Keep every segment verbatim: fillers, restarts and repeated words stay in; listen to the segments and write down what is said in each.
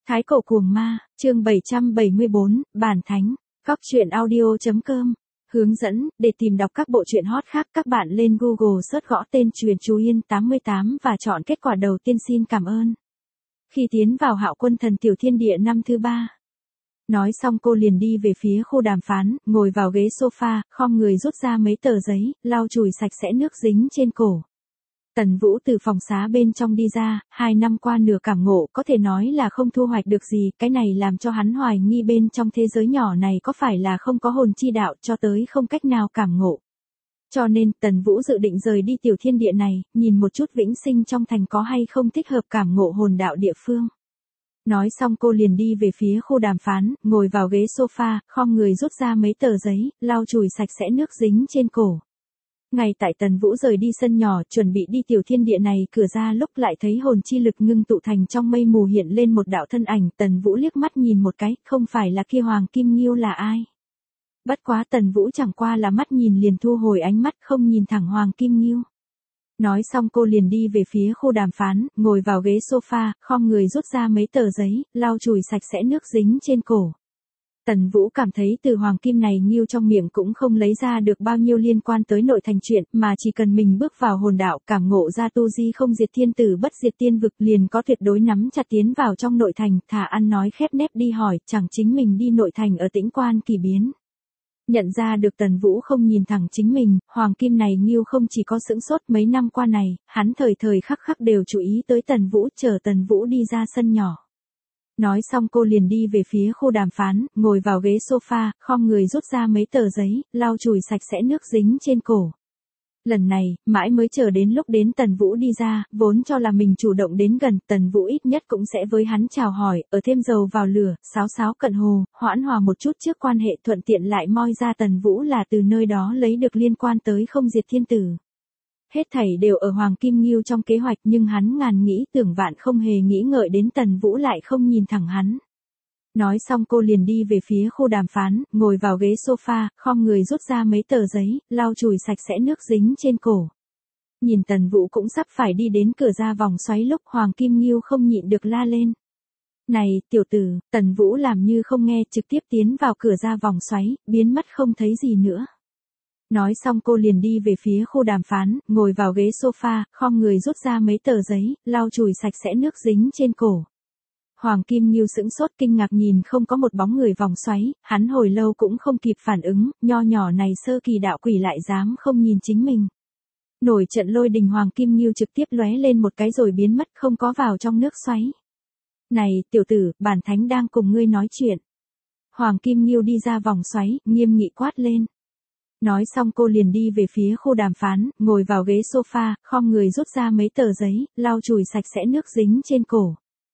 Thái cổ cuồng ma, chương bảy trăm bảy mươi bốn, bản thánh, góc truyện audio.com. Hướng dẫn, để tìm đọc các bộ truyện hot khác các bạn lên Google search gõ tên Truyện Chú Yên tám mươi tám và chọn kết quả đầu tiên. Xin cảm ơn. Khi tiến vào Hạo Quân Thần Tiểu Thiên Địa năm thứ ba. Nói xong cô liền đi về phía khu đàm phán, ngồi vào ghế sofa, khom người rút ra mấy tờ giấy, lau chùi sạch sẽ nước dính trên cổ. Tần Vũ từ phòng xá bên trong đi ra, hai năm qua nửa cảm ngộ có thể nói là không thu hoạch được gì, cái này làm cho hắn hoài nghi bên trong thế giới nhỏ này có phải là không có hồn chi đạo cho tới không cách nào cảm ngộ. Cho nên, Tần Vũ dự định rời đi tiểu thiên địa này, nhìn một chút vĩnh sinh trong thành có hay không thích hợp cảm ngộ hồn đạo địa phương. Nói xong cô liền đi về phía khu đàm phán, ngồi vào ghế sofa, khom người rút ra mấy tờ giấy, lau chùi sạch sẽ nước dính trên cổ. Ngay tại Tần Vũ rời đi sân nhỏ, chuẩn bị đi tiểu thiên địa này, cửa ra lúc lại thấy hồn chi lực ngưng tụ thành trong mây mù hiện lên một đạo thân ảnh, Tần Vũ liếc mắt nhìn một cái, không phải là kia Hoàng Kim Nghiêu là ai. Bất quá Tần Vũ chẳng qua là mắt nhìn liền thu hồi ánh mắt, không nhìn thẳng Hoàng Kim Nghiêu. Nói xong cô liền đi về phía khu đàm phán, ngồi vào ghế sofa, khom người rút ra mấy tờ giấy, lau chùi sạch sẽ nước dính trên cổ. Tần Vũ cảm thấy từ Hoàng Kim này Nghiêu trong miệng cũng không lấy ra được bao nhiêu liên quan tới nội thành chuyện, mà chỉ cần mình bước vào hồn đạo, cảm ngộ ra tu di không diệt thiên tử bất diệt tiên vực liền có tuyệt đối nắm chặt tiến vào trong nội thành, thả ăn nói khép nép đi hỏi, chẳng chính mình đi nội thành ở Tĩnh Quan kỳ biến. Nhận ra được Tần Vũ không nhìn thẳng chính mình, Hoàng Kim này Nghiêu không chỉ có sững sốt mấy năm qua này, hắn thời thời khắc khắc đều chú ý tới Tần Vũ, chờ Tần Vũ đi ra sân nhỏ. Nói xong cô liền đi về phía khu đàm phán, ngồi vào ghế sofa, khom người rút ra mấy tờ giấy, lau chùi sạch sẽ nước dính trên cổ. Lần này, mãi mới chờ đến lúc đến Tần Vũ đi ra, vốn cho là mình chủ động đến gần, Tần Vũ ít nhất cũng sẽ với hắn chào hỏi, ở thêm dầu vào lửa, sáo sáo cận hồ, hoãn hòa một chút trước quan hệ, thuận tiện lại moi ra Tần Vũ là từ nơi đó lấy được liên quan tới không diệt thiên tử. Hết thảy đều ở Hoàng Kim Nghiêu trong kế hoạch, nhưng hắn ngàn nghĩ tưởng vạn không hề nghĩ ngợi đến Tần Vũ lại không nhìn thẳng hắn. Nói xong cô liền đi về phía khu đàm phán, ngồi vào ghế sofa, khom người rút ra mấy tờ giấy, lau chùi sạch sẽ nước dính trên cổ. Nhìn Tần Vũ cũng sắp phải đi đến cửa ra vòng xoáy lúc Hoàng Kim Nghiêu không nhịn được la lên. Này, tiểu tử, Tần Vũ làm như không nghe, trực tiếp tiến vào cửa ra vòng xoáy, biến mất không thấy gì nữa. Nói xong cô liền đi về phía khu đàm phán, ngồi vào ghế sofa, khom người rút ra mấy tờ giấy, lau chùi sạch sẽ nước dính trên cổ. Hoàng Kim Nghiêu sững sốt kinh ngạc nhìn không có một bóng người vòng xoáy, hắn hồi lâu cũng không kịp phản ứng, nho nhỏ này sơ kỳ đạo quỷ lại dám không nhìn chính mình. Nổi trận lôi đình Hoàng Kim Nghiêu trực tiếp lóe lên một cái rồi biến mất không có vào trong nước xoáy. Này, tiểu tử, bản thánh đang cùng ngươi nói chuyện. Hoàng Kim Nghiêu đi ra vòng xoáy, nghiêm nghị quát lên. Nói xong cô liền đi về phía khu đàm phán, ngồi vào ghế sofa, khom người rút ra mấy tờ giấy, lau chùi sạch sẽ nước dính trên cổ.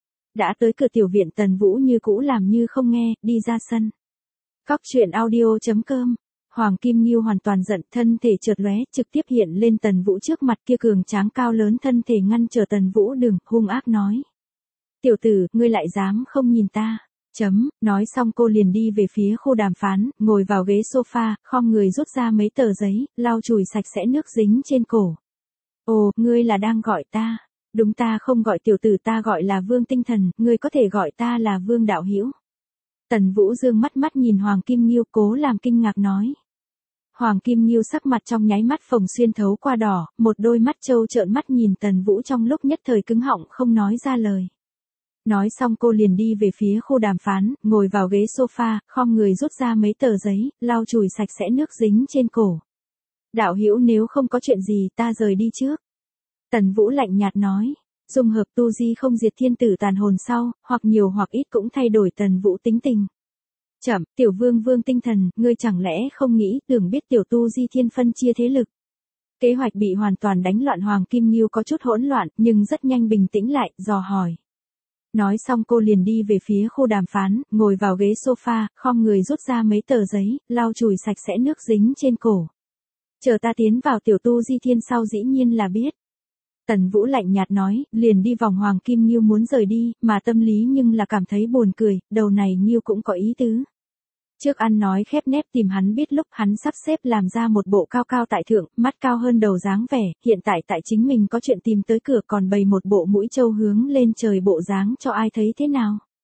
Đã tới cửa tiểu viện, Tần Vũ như cũ làm như không nghe, đi ra sân. Góc truyện audio.com. Hoàng Kim Nghiêu hoàn toàn giận, thân thể chợt lóe, trực tiếp hiện lên Tần Vũ trước mặt, kia cường tráng cao lớn thân thể ngăn trở Tần Vũ đường, hung ác nói. Tiểu tử, ngươi lại dám không nhìn ta. Chấm, nói xong cô liền đi về phía khu đàm phán, ngồi vào ghế sofa, khom người rút ra mấy tờ giấy, lau chùi sạch sẽ nước dính trên cổ. Ồ, ngươi là đang gọi ta. Đúng, ta không gọi tiểu tử, ta gọi là Vương Tinh Thần, ngươi có thể gọi ta là Vương Đạo Hữu. Tần Vũ dương mắt mắt nhìn Hoàng Kim Nghiêu, cố làm kinh ngạc nói. Hoàng Kim Nghiêu sắc mặt trong nháy mắt phồng xuyên thấu qua đỏ, một đôi mắt trâu trợn mắt nhìn Tần Vũ trong lúc nhất thời cứng họng không nói ra lời. Nói xong cô liền đi về phía khu đàm phán, ngồi vào ghế sofa, khom người rút ra mấy tờ giấy, lau chùi sạch sẽ nước dính trên cổ. Đạo hữu, nếu không có chuyện gì ta rời đi trước. Tần Vũ lạnh nhạt nói, dung hợp tu di không diệt thiên tử tàn hồn sau, hoặc nhiều hoặc ít cũng thay đổi Tần Vũ tính tình. Chậm, tiểu vương Vương Tinh Thần, ngươi chẳng lẽ không nghĩ tưởng biết tiểu tu di thiên phân chia thế lực. Kế hoạch bị hoàn toàn đánh loạn. Hoàng Kim Nghiêu có chút hỗn loạn, nhưng rất nhanh bình tĩnh lại, dò hỏi. Nói xong cô liền đi về phía khu đàm phán, ngồi vào ghế sofa, khom người rút ra mấy tờ giấy, lau chùi sạch sẽ nước dính trên cổ. Chờ ta tiến vào tiểu tu di thiên sau dĩ nhiên là biết. Tần Vũ lạnh nhạt nói, liền đi vòng Hoàng Kim Nghiêu muốn rời đi, mà tâm lý nhưng là cảm thấy buồn cười, đầu này Nghiêu cũng có ý tứ. Trước ăn nói khép nép tìm hắn biết lúc hắn sắp xếp làm ra một bộ cao cao tại thượng, mắt cao hơn đầu dáng vẻ, hiện tại tại chính mình có chuyện tìm tới cửa còn bày một bộ mũi trâu hướng lên trời bộ dáng cho ai thấy thế nào.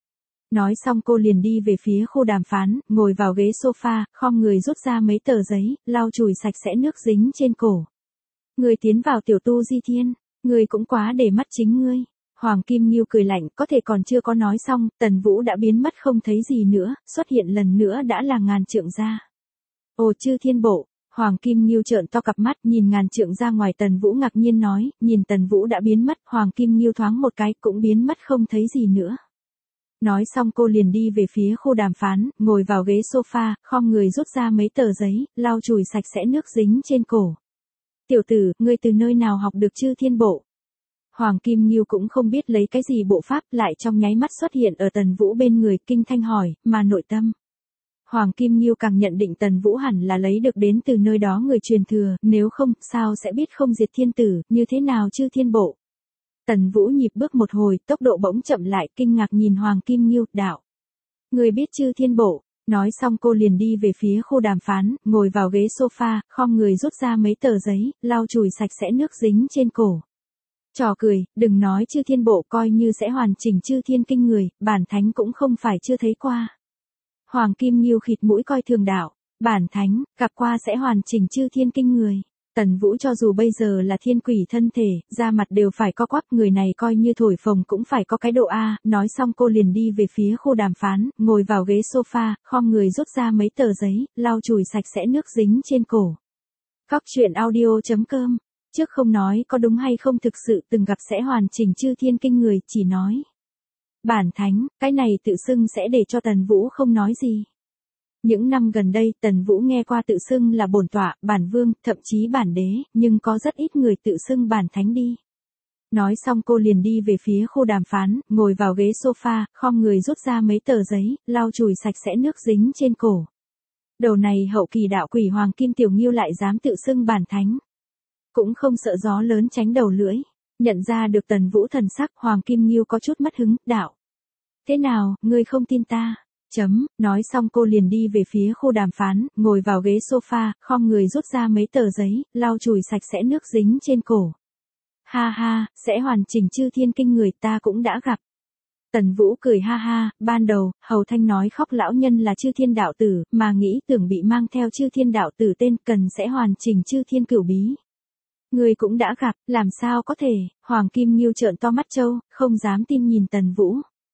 Nói xong cô liền đi về phía khu đàm phán, ngồi vào ghế sofa, khom người rút ra mấy tờ giấy, lau chùi sạch sẽ nước dính trên cổ. Người tiến vào tiểu tu di thiên, người cũng quá để mắt chính ngươi. Hoàng Kim Nghiêu cười lạnh, có thể còn chưa có nói xong, Tần Vũ đã biến mất không thấy gì nữa, xuất hiện lần nữa đã là Ngàn Trượng Gia. Ồ chư thiên bộ, Hoàng Kim Nghiêu trợn to cặp mắt nhìn Ngàn Trượng Gia ngoài. Tần Vũ ngạc nhiên nói, nhìn Tần Vũ đã biến mất, Hoàng Kim Nghiêu thoáng một cái cũng biến mất không thấy gì nữa. Nói xong cô liền đi về phía khu đàm phán, ngồi vào ghế sofa, khom người rút ra mấy tờ giấy, lau chùi sạch sẽ nước dính trên cổ. Tiểu tử, ngươi từ nơi nào học được chư thiên bộ? Hoàng Kim Nghiêu cũng không biết lấy cái gì bộ pháp, lại trong nháy mắt xuất hiện ở Tần Vũ bên người, kinh thanh hỏi, mà nội tâm. Hoàng Kim Nghiêu càng nhận định Tần Vũ hẳn là lấy được đến từ nơi đó người truyền thừa, nếu không, sao sẽ biết không diệt thiên tử, như thế nào chư thiên bộ. Tần Vũ nhịp bước một hồi, tốc độ bỗng chậm lại, kinh ngạc nhìn Hoàng Kim Nghiêu, đạo. Người biết chư thiên bộ. Nói xong cô liền đi về phía khu đàm phán, ngồi vào ghế sofa, khom người rút ra mấy tờ giấy, lau chùi sạch sẽ nước dính trên cổ. Trò cười, đừng nói chư thiên bộ, coi như sẽ hoàn chỉnh chư thiên kinh người, bản thánh cũng không phải chưa thấy qua. Hoàng Kim Nghiêu khịt mũi coi thường đạo, bản thánh, gặp qua sẽ hoàn chỉnh chư thiên kinh người. Tần Vũ cho dù bây giờ là thiên quỷ thân thể, da mặt đều phải co quắp, người này coi như thổi phồng cũng phải có cái độ A. Nói xong cô liền đi về phía khu đàm phán, ngồi vào ghế sofa, khom người rút ra mấy tờ giấy, lau chùi sạch sẽ nước dính trên cổ. Góc truyện audio chấm com. Trước không nói có đúng hay không thực sự từng gặp sẽ hoàn chỉnh chư thiên kinh người, chỉ nói. Bản thánh, cái này tự xưng sẽ để cho Tần Vũ không nói gì. Những năm gần đây Tần Vũ nghe qua tự xưng là bổn tọa, bản vương, thậm chí bản đế, nhưng có rất ít người tự xưng bản thánh đi. Nói xong cô liền đi về phía khu đàm phán, ngồi vào ghế sofa, khom người rút ra mấy tờ giấy, lau chùi sạch sẽ nước dính trên cổ. Đầu này hậu kỳ đạo quỷ Hoàng Kim Tiểu Nghiêu lại dám tự xưng bản thánh. Cũng không sợ gió lớn tránh đầu lưỡi. Nhận ra được Tần Vũ thần sắc, Hoàng Kim Nghiêu có chút mất hứng, đạo. Thế nào, ngươi không tin ta? Chấm, nói xong cô liền đi về phía khu đàm phán, ngồi vào ghế sofa, khom người rút ra mấy tờ giấy, lau chùi sạch sẽ nước dính trên cổ. Ha ha, sẽ hoàn chỉnh chư thiên kinh người, ta cũng đã gặp. Tần Vũ cười ha ha, ban đầu, Hầu Thanh nói khóc lão nhân là chư thiên đạo tử, mà nghĩ tưởng bị mang theo chư thiên đạo tử tên cần sẽ hoàn chỉnh chư thiên cửu bí. Người cũng đã gặp, làm sao có thể, Hoàng Kim Nghiêu trợn to mắt trâu, không dám tin nhìn Tần Vũ.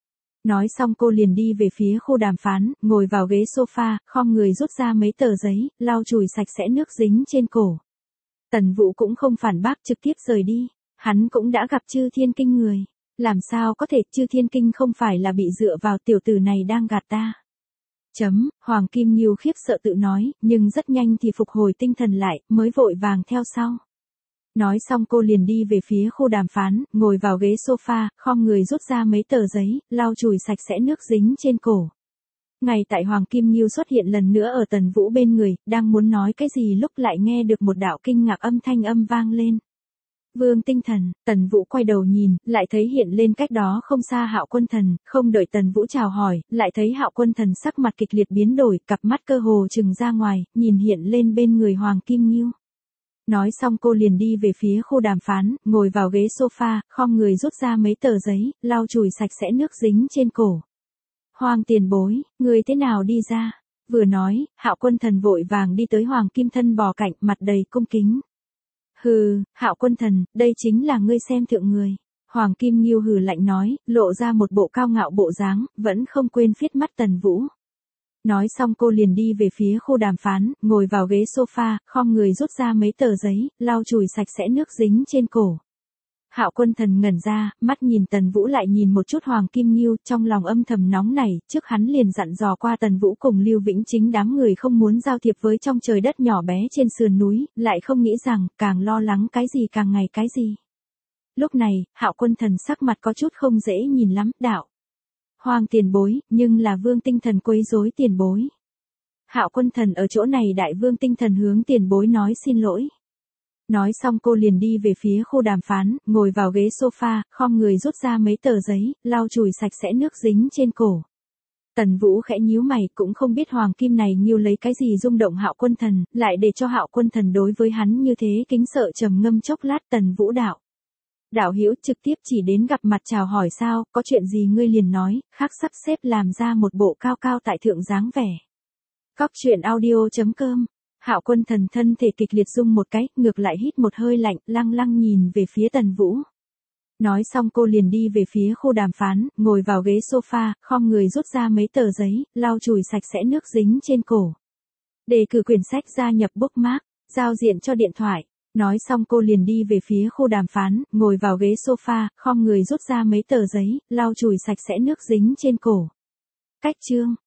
Nói xong cô liền đi về phía khu đàm phán, ngồi vào ghế sofa, khom người rút ra mấy tờ giấy, lau chùi sạch sẽ nước dính trên cổ. Tần Vũ cũng không phản bác, trực tiếp rời đi. Hắn cũng đã gặp chư thiên kinh người. Làm sao có thể, chư thiên kinh không phải là bị dựa vào tiểu tử này đang gạt ta. Chấm, Hoàng Kim Nghiêu khiếp sợ tự nói, nhưng rất nhanh thì phục hồi tinh thần lại, mới vội vàng theo sau. Nói xong cô liền đi về phía khu đàm phán, ngồi vào ghế sofa, khom người rút ra mấy tờ giấy, lau chùi sạch sẽ nước dính trên cổ. Ngay tại Hoàng Kim Nghiêu xuất hiện lần nữa ở Tần Vũ bên người, đang muốn nói cái gì lúc lại nghe được một đạo kinh ngạc âm thanh âm vang lên. Vương Tinh Thần, Tần Vũ quay đầu nhìn, lại thấy hiện lên cách đó không xa Hạo Quân Thần, không đợi Tần Vũ chào hỏi, lại thấy Hạo Quân Thần sắc mặt kịch liệt biến đổi, cặp mắt cơ hồ trừng ra ngoài, nhìn hiện lên bên người Hoàng Kim Nghiêu. Nói xong cô liền đi về phía khu đàm phán, ngồi vào ghế sofa, khom người rút ra mấy tờ giấy, lau chùi sạch sẽ nước dính trên cổ. Hoàng tiền bối, người thế nào đi ra? Vừa nói, Hạo Quân Thần vội vàng đi tới Hoàng Kim Thân bò cạnh, mặt đầy cung kính. Hừ, Hạo Quân Thần, đây chính là ngươi xem thượng người. Hoàng Kim Nghiêu hừ lạnh nói, lộ ra một bộ cao ngạo bộ dáng, vẫn không quên phiết mắt Tần Vũ. Nói xong cô liền đi về phía khu đàm phán, ngồi vào ghế sofa, khom người rút ra mấy tờ giấy, lau chùi sạch sẽ nước dính trên cổ. Hạo Quân Thần ngẩn ra, mắt nhìn Tần Vũ lại nhìn một chút Hoàng Kim Nghiêu, trong lòng âm thầm nóng nảy, trước hắn liền dặn dò qua Tần Vũ cùng Lưu Vĩnh Chính đám người không muốn giao thiệp với trong trời đất nhỏ bé trên sườn núi, lại không nghĩ rằng, càng lo lắng cái gì càng ngày cái gì. Lúc này, Hạo Quân Thần sắc mặt có chút không dễ nhìn lắm, đạo. Hoàng tiền bối, nhưng là Vương Tinh Thần quấy rối tiền bối. Hạo Quân Thần ở chỗ này đại Vương Tinh Thần hướng tiền bối nói xin lỗi. Nói xong cô liền đi về phía khu đàm phán, ngồi vào ghế sofa, khom người rút ra mấy tờ giấy, lau chùi sạch sẽ nước dính trên cổ. Tần Vũ khẽ nhíu mày, cũng không biết Hoàng Kim này Nghiêu lấy cái gì rung động Hạo Quân Thần, lại để cho Hạo Quân Thần đối với hắn như thế kính sợ trầm ngâm chốc lát. Tần Vũ đạo. Đạo hữu trực tiếp chỉ đến gặp mặt chào hỏi sao, có chuyện gì ngươi liền nói, khác sắp xếp làm ra một bộ cao cao tại thượng dáng vẻ. Cóc truyện audio chấm com. Hạo Quân Thần thân thể kịch liệt rung một cái, ngược lại hít một hơi lạnh, lăng lăng nhìn về phía Tần Vũ. Nói xong cô liền đi về phía khu đàm phán, ngồi vào ghế sofa, khom người rút ra mấy tờ giấy, lau chùi sạch sẽ nước dính trên cổ. Đề cử quyển sách gia nhập bookmark, giao diện cho điện thoại. Nói xong cô liền đi về phía khu đàm phán, ngồi vào ghế sofa, khom người rút ra mấy tờ giấy, lau chùi sạch sẽ nước dính trên cổ. Cách chương